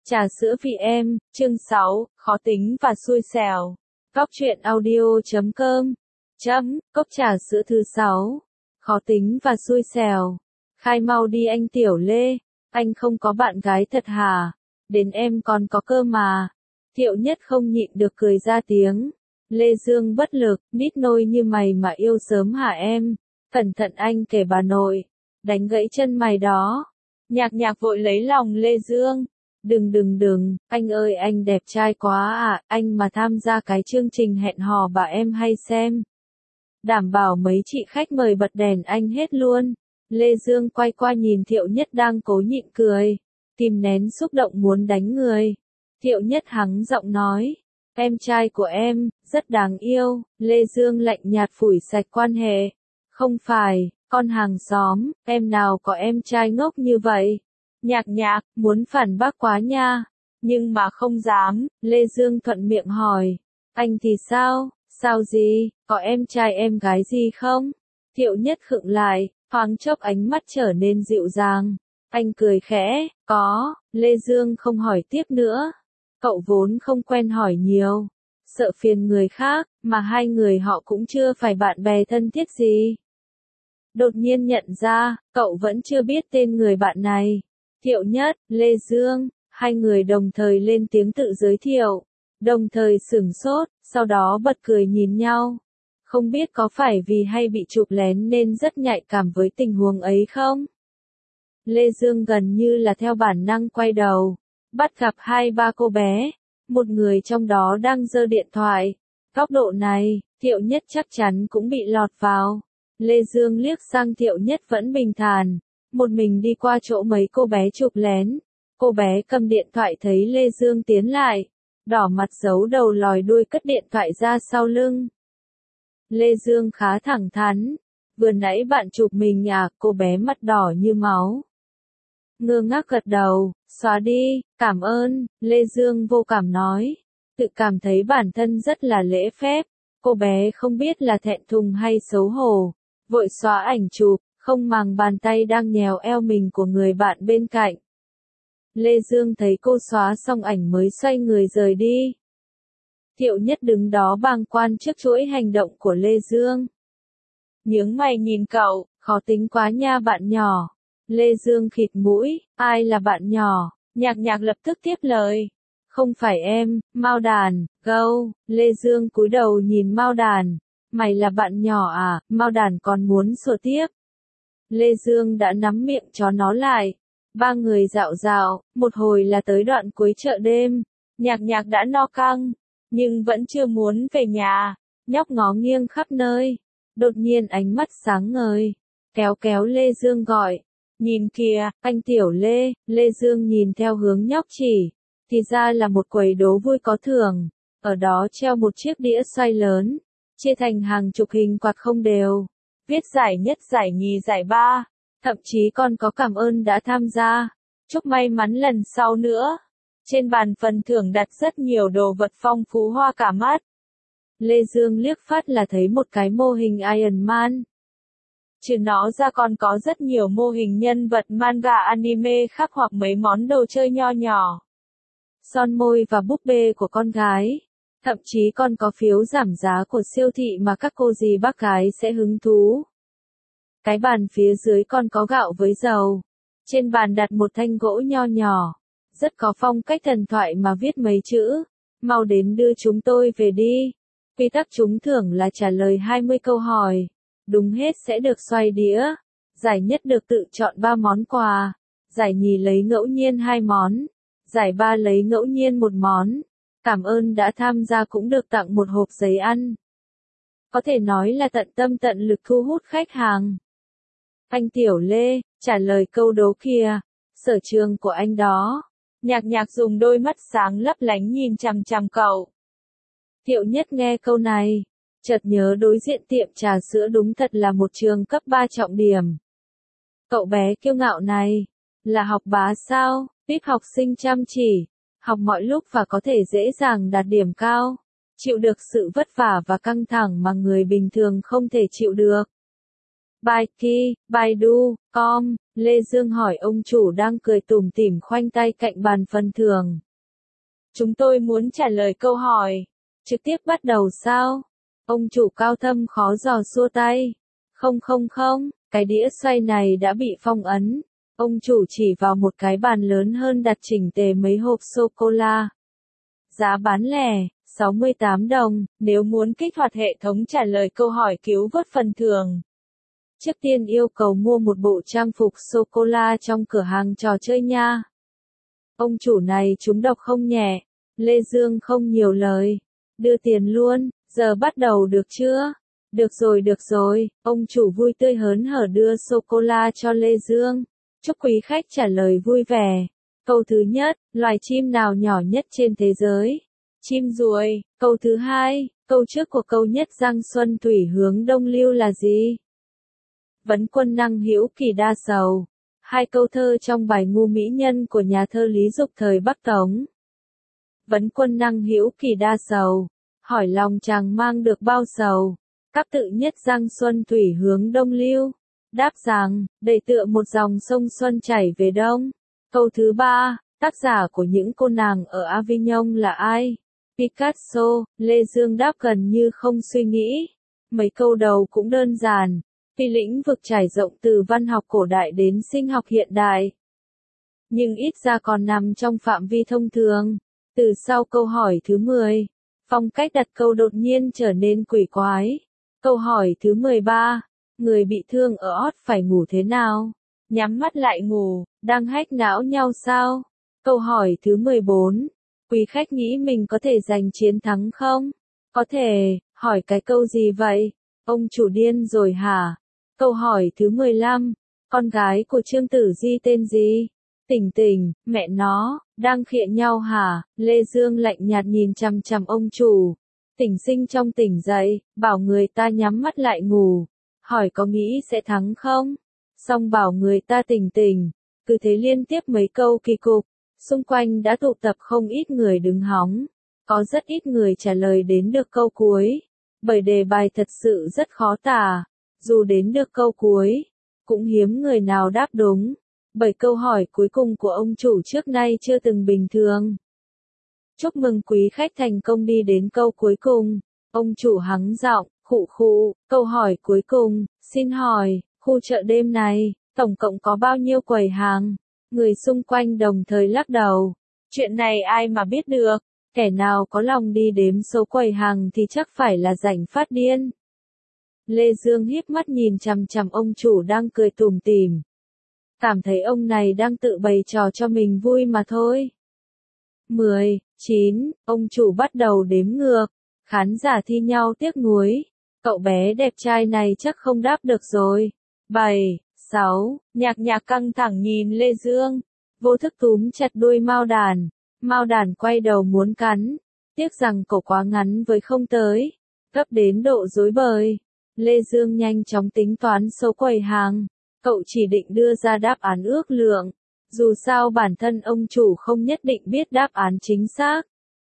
Trà sữa vị em, chương 6, khó tính và xui xẻo. Góc truyện audio.com. Cốc trà sữa thứ 6. Khó tính và xui xẻo. Khai mau đi anh Tiểu Lê, anh không có bạn gái thật hả? Đến em còn có cơ mà. Thiệu Nhất không nhịn được cười ra tiếng. Lê Dương bất lực, nít nôi như mày mà yêu sớm hả em? Cẩn thận anh kể bà nội. Đánh gãy chân mày đó. Nhạc vội lấy lòng Lê Dương. Đừng, anh ơi anh đẹp trai quá à, anh mà tham gia cái chương trình hẹn hò bà em hay xem. Đảm bảo mấy chị khách mời bật đèn anh hết luôn. Lê Dương quay qua nhìn Thiệu Nhất đang cố nhịn cười. Kìm nén xúc động muốn đánh người. Thiệu Nhất hắng giọng nói. Em trai của em, rất đáng yêu. Lê Dương lạnh nhạt phủi sạch quan hệ. Không phải, con hàng xóm, em nào có em trai ngốc như vậy. Nhạc, muốn phản bác quá nha. Nhưng mà không dám, Lê Dương thuận miệng hỏi. Anh thì sao? Sao gì? Có em trai em gái gì không? Thiệu Nhất khựng lại, thoáng chốc ánh mắt trở nên dịu dàng. Anh cười khẽ, có, Lê Dương không hỏi tiếp nữa. Cậu vốn không quen hỏi nhiều. Sợ phiền người khác, mà hai người họ cũng chưa phải bạn bè thân thiết gì. Đột nhiên nhận ra, cậu vẫn chưa biết tên người bạn này. Thiệu Nhất, Lê Dương, hai người đồng thời lên tiếng tự giới thiệu, đồng thời sửng sốt, sau đó bật cười nhìn nhau. Không biết có phải vì hay bị chụp lén nên rất nhạy cảm với tình huống ấy không? Lê Dương gần như là theo bản năng quay đầu, bắt gặp hai ba cô bé, một người trong đó đang giơ điện thoại. Góc độ này, Thiệu Nhất chắc chắn cũng bị lọt vào. Lê Dương liếc sang Thiệu Nhất vẫn bình thản. Một mình đi qua chỗ mấy cô bé chụp lén. Cô bé cầm điện thoại thấy Lê Dương tiến lại. Đỏ mặt giấu đầu lòi đuôi cất điện thoại ra sau lưng. Lê Dương khá thẳng thắn. Vừa nãy bạn chụp mình à? Cô bé mặt đỏ như máu. Ngơ ngác gật đầu, xóa đi, cảm ơn, Lê Dương vô cảm nói. Tự cảm thấy bản thân rất là lễ phép. Cô bé không biết là thẹn thùng hay xấu hổ. Vội xóa ảnh chụp. Không màng bàn tay đang nhéo eo mình của người bạn bên cạnh. Lê Dương thấy cô xóa xong ảnh mới xoay người rời đi. Thiệu Nhất đứng đó bàng quan trước chuỗi hành động của Lê Dương. Nhướng mày nhìn cậu, khó tính quá nha bạn nhỏ. Lê Dương khịt mũi, ai là bạn nhỏ? Nhạc lập tức tiếp lời. Không phải em, Mao Đàn, gâu. Lê Dương cúi đầu nhìn Mao Đàn. Mày là bạn nhỏ à? Mao Đàn còn muốn sủa tiếp. Lê Dương đã nắm miệng chó nó lại. Ba người dạo, một hồi là tới đoạn cuối chợ đêm. Nhạc đã no căng, nhưng vẫn chưa muốn về nhà. Nhóc ngó nghiêng khắp nơi. Đột nhiên ánh mắt sáng ngời. Kéo Lê Dương gọi. Nhìn kìa, anh Tiểu Lê. Lê Dương nhìn theo hướng nhóc chỉ. Thì ra là một quầy đố vui có thưởng. Ở đó treo một chiếc đĩa xoay lớn. Chia thành hàng chục hình quạt không đều. Viết giải nhất, giải nhì, giải ba. Thậm chí còn có cảm ơn đã tham gia. Chúc may mắn lần sau nữa. Trên bàn phần thưởng đặt rất nhiều đồ vật phong phú hoa cả mắt. Lê Dương liếc phát là thấy một cái mô hình Iron Man. Trừ nó ra còn có rất nhiều mô hình nhân vật manga anime khác hoặc mấy món đồ chơi nho nhỏ. Son môi và búp bê của con gái. Thậm chí còn có phiếu giảm giá của siêu thị mà các cô dì bác gái sẽ hứng thú. Cái bàn phía dưới còn có gạo với dầu. Trên bàn đặt một thanh gỗ nho nhỏ. Rất có phong cách thần thoại mà viết mấy chữ. Mau đến đưa chúng tôi về đi. Quy tắc trúng thưởng là trả lời 20 câu hỏi. Đúng hết sẽ được xoay đĩa. Giải nhất được tự chọn 3 món quà. Giải nhì lấy ngẫu nhiên 2 món. Giải ba lấy ngẫu nhiên 1 món. Cảm ơn đã tham gia cũng được tặng một hộp giấy ăn. Có thể nói là tận tâm tận lực thu hút khách hàng. Anh Tiểu Lê, trả lời câu đố kìa. Sở trường của anh đó. Nhạc dùng đôi mắt sáng lấp lánh nhìn chằm chằm cậu. Thiệu Nhất nghe câu này. Chợt nhớ đối diện tiệm trà sữa đúng thật là một trường cấp 3 trọng điểm. Cậu bé kiêu ngạo này. Là học bá sao? Biết học sinh chăm chỉ. Học mọi lúc và có thể dễ dàng đạt điểm cao. Chịu được sự vất vả và căng thẳng mà người bình thường không thể chịu được. Baiki, Baidu, Com, Lê Dương hỏi ông chủ đang cười tủm tỉm khoanh tay cạnh bàn phần thưởng. Chúng tôi muốn trả lời câu hỏi. Trực tiếp bắt đầu sao? Ông chủ cao thâm khó dò xua tay. Không không không, cái đĩa xoay này đã bị phong ấn. Ông chủ chỉ vào một cái bàn lớn hơn đặt chỉnh tề mấy hộp sô-cô-la. Giá bán lẻ, 68 đồng, nếu muốn kích hoạt hệ thống trả lời câu hỏi cứu vớt phần thưởng. Trước tiên yêu cầu mua một bộ trang phục sô-cô-la trong cửa hàng trò chơi nha. Ông chủ này trúng độc không nhẹ. Lê Dương không nhiều lời. Đưa tiền luôn, giờ bắt đầu được chưa? Được rồi, ông chủ vui tươi hớn hở đưa sô-cô-la cho Lê Dương. Chúc quý khách trả lời vui vẻ. Câu thứ nhất, loài chim nào nhỏ nhất trên thế giới? Chim ruồi. Câu thứ hai, câu trước của câu nhất Giang Xuân Thủy hướng đông lưu là gì? Vấn quân năng hữu kỳ đa sầu. Hai câu thơ trong bài Ngu Mỹ Nhân của nhà thơ Lý Dục thời Bắc Tống. Vấn quân năng hữu kỳ đa sầu. Hỏi lòng chàng mang được bao sầu. Các tự nhất Giang Xuân Thủy hướng đông lưu. Đáp rằng, đầy tựa một dòng sông Xuân chảy về đông. Câu thứ ba, tác giả của những cô nàng ở Avignon là ai? Picasso. Lê Dương đáp gần như không suy nghĩ. Mấy câu đầu cũng đơn giản. Vì lĩnh vực trải rộng từ văn học cổ đại đến sinh học hiện đại. Nhưng ít ra còn nằm trong phạm vi thông thường. Từ sau câu hỏi thứ 10, phong cách đặt câu đột nhiên trở nên quỷ quái. Câu hỏi thứ 13, người bị thương ở ót phải ngủ thế nào? Nhắm mắt lại ngủ, đang hack não nhau sao? Câu hỏi thứ 14, quý khách nghĩ mình có thể giành chiến thắng không? Có thể, hỏi cái câu gì vậy? Ông chủ điên rồi hả? Câu hỏi thứ 15, con gái của Trương Tử Di tên gì? Tỉnh tỉnh, mẹ nó, đang khịa nhau hả? Lê Dương lạnh nhạt nhìn chằm chằm ông chủ. Tỉnh sinh trong tỉnh dậy, bảo người ta nhắm mắt lại ngủ. Hỏi có nghĩ sẽ thắng không? Xong bảo người ta tỉnh tỉnh. Cứ thế liên tiếp mấy câu kỳ cục. Xung quanh đã tụ tập không ít người đứng hóng. Có rất ít người trả lời đến được câu cuối. Bởi đề bài thật sự rất khó tả. Dù đến được câu cuối, cũng hiếm người nào đáp đúng. Bởi câu hỏi cuối cùng của ông chủ trước nay chưa từng bình thường. Chúc mừng quý khách thành công đi đến câu cuối cùng. Ông chủ hắng giọng, khụ khụ, câu hỏi cuối cùng, xin hỏi, khu chợ đêm này, tổng cộng có bao nhiêu quầy hàng? Người xung quanh đồng thời lắc đầu. Chuyện này ai mà biết được, kẻ nào có lòng đi đếm số quầy hàng thì chắc phải là rảnh phát điên. Lê Dương híp mắt nhìn chằm chằm ông chủ đang cười tủm tỉm. Cảm thấy ông này đang tự bày trò cho mình vui mà thôi. 10, 9, ông chủ bắt đầu đếm ngược. Khán giả thi nhau tiếc nuối. Cậu bé đẹp trai này chắc không đáp được rồi. 7, 6, nhạc nhạc căng thẳng nhìn Lê Dương. Vô thức túm chặt đuôi Mao Đàn. Mao Đàn quay đầu muốn cắn. Tiếc rằng cổ quá ngắn với không tới. Gấp đến độ rối bời. Lê Dương nhanh chóng tính toán số quầy hàng. Cậu chỉ định đưa ra đáp án ước lượng. Dù sao bản thân ông chủ không nhất định biết đáp án chính xác.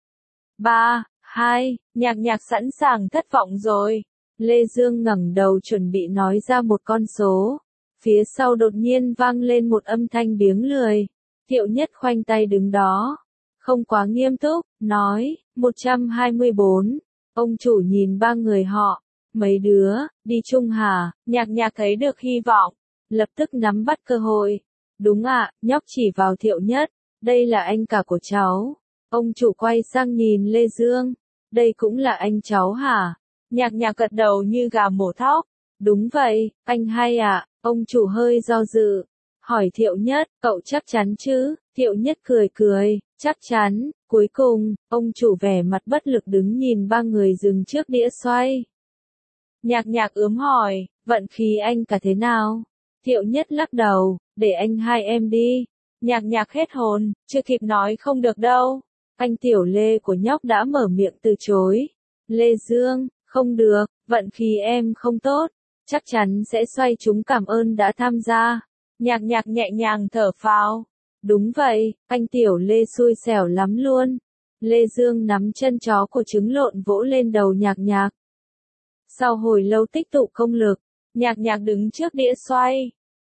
3, 2, nhạc nhạc sẵn sàng thất vọng rồi. Lê Dương ngẩng đầu chuẩn bị nói ra một con số. Phía sau đột nhiên vang lên một âm thanh biếng lười. Thiệu Nhất khoanh tay đứng đó. Không quá nghiêm túc, nói, 124. Ông chủ nhìn ba người họ. Mấy đứa, đi chung hả? Nhạc nhạc thấy được hy vọng. Lập tức nắm bắt cơ hội. Đúng ạ, nhóc chỉ vào Thiệu Nhất. Đây là anh cả của cháu. Ông chủ quay sang nhìn Lê Dương. Đây cũng là anh cháu hả? Nhạc nhạc gật đầu như gà mổ thóc. Đúng vậy, anh hay ạ. Ông chủ hơi do dự. Hỏi Thiệu Nhất, cậu chắc chắn chứ? Thiệu Nhất cười cười, chắc chắn. Cuối cùng, ông chủ vẻ mặt bất lực đứng nhìn ba người dừng trước đĩa xoay. Nhạc nhạc ướm hỏi, vận khí anh cả thế nào? Thiệu Nhất lắc đầu, để anh hai em đi. Nhạc nhạc hết hồn, chưa kịp nói không được đâu. Anh tiểu Lê của nhóc đã mở miệng từ chối. Lê Dương, không được, vận khí em không tốt. Chắc chắn sẽ xoay chúng cảm ơn đã tham gia. Nhạc nhạc nhẹ nhàng thở phào. Đúng vậy, anh tiểu Lê xui xẻo lắm luôn. Lê Dương nắm chân chó của trứng lộn vỗ lên đầu nhạc nhạc. Sau hồi lâu tích tụ công lực, nhạc nhạc đứng trước đĩa xoay.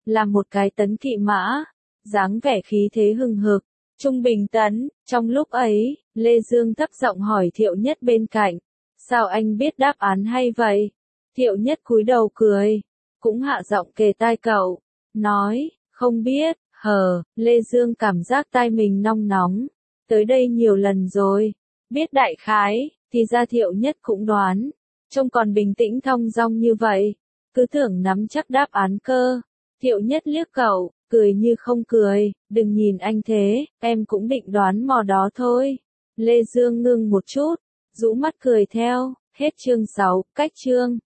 là một cái tấn kỵ mã, dáng vẻ khí thế hừng hực, trung bình tấn. Trong lúc ấy, Lê Dương thấp giọng hỏi Thiệu Nhất bên cạnh, sao anh biết đáp án hay vậy? Thiệu Nhất cúi đầu cười, cũng hạ giọng kề tai cậu, nói, không biết. Lê Dương cảm giác tai mình nong nóng, tới đây nhiều lần rồi, biết đại khái, thì ra Thiệu Nhất cũng đoán, trông còn bình tĩnh thong dong như vậy, cứ tưởng nắm chắc đáp án cơ. Thiệu Nhất liếc cậu, cười như không cười, đừng nhìn anh thế, em cũng định đoán mò đó thôi. Lê Dương ngưng một chút, rũ mắt cười theo, hết chương 6, cách chương.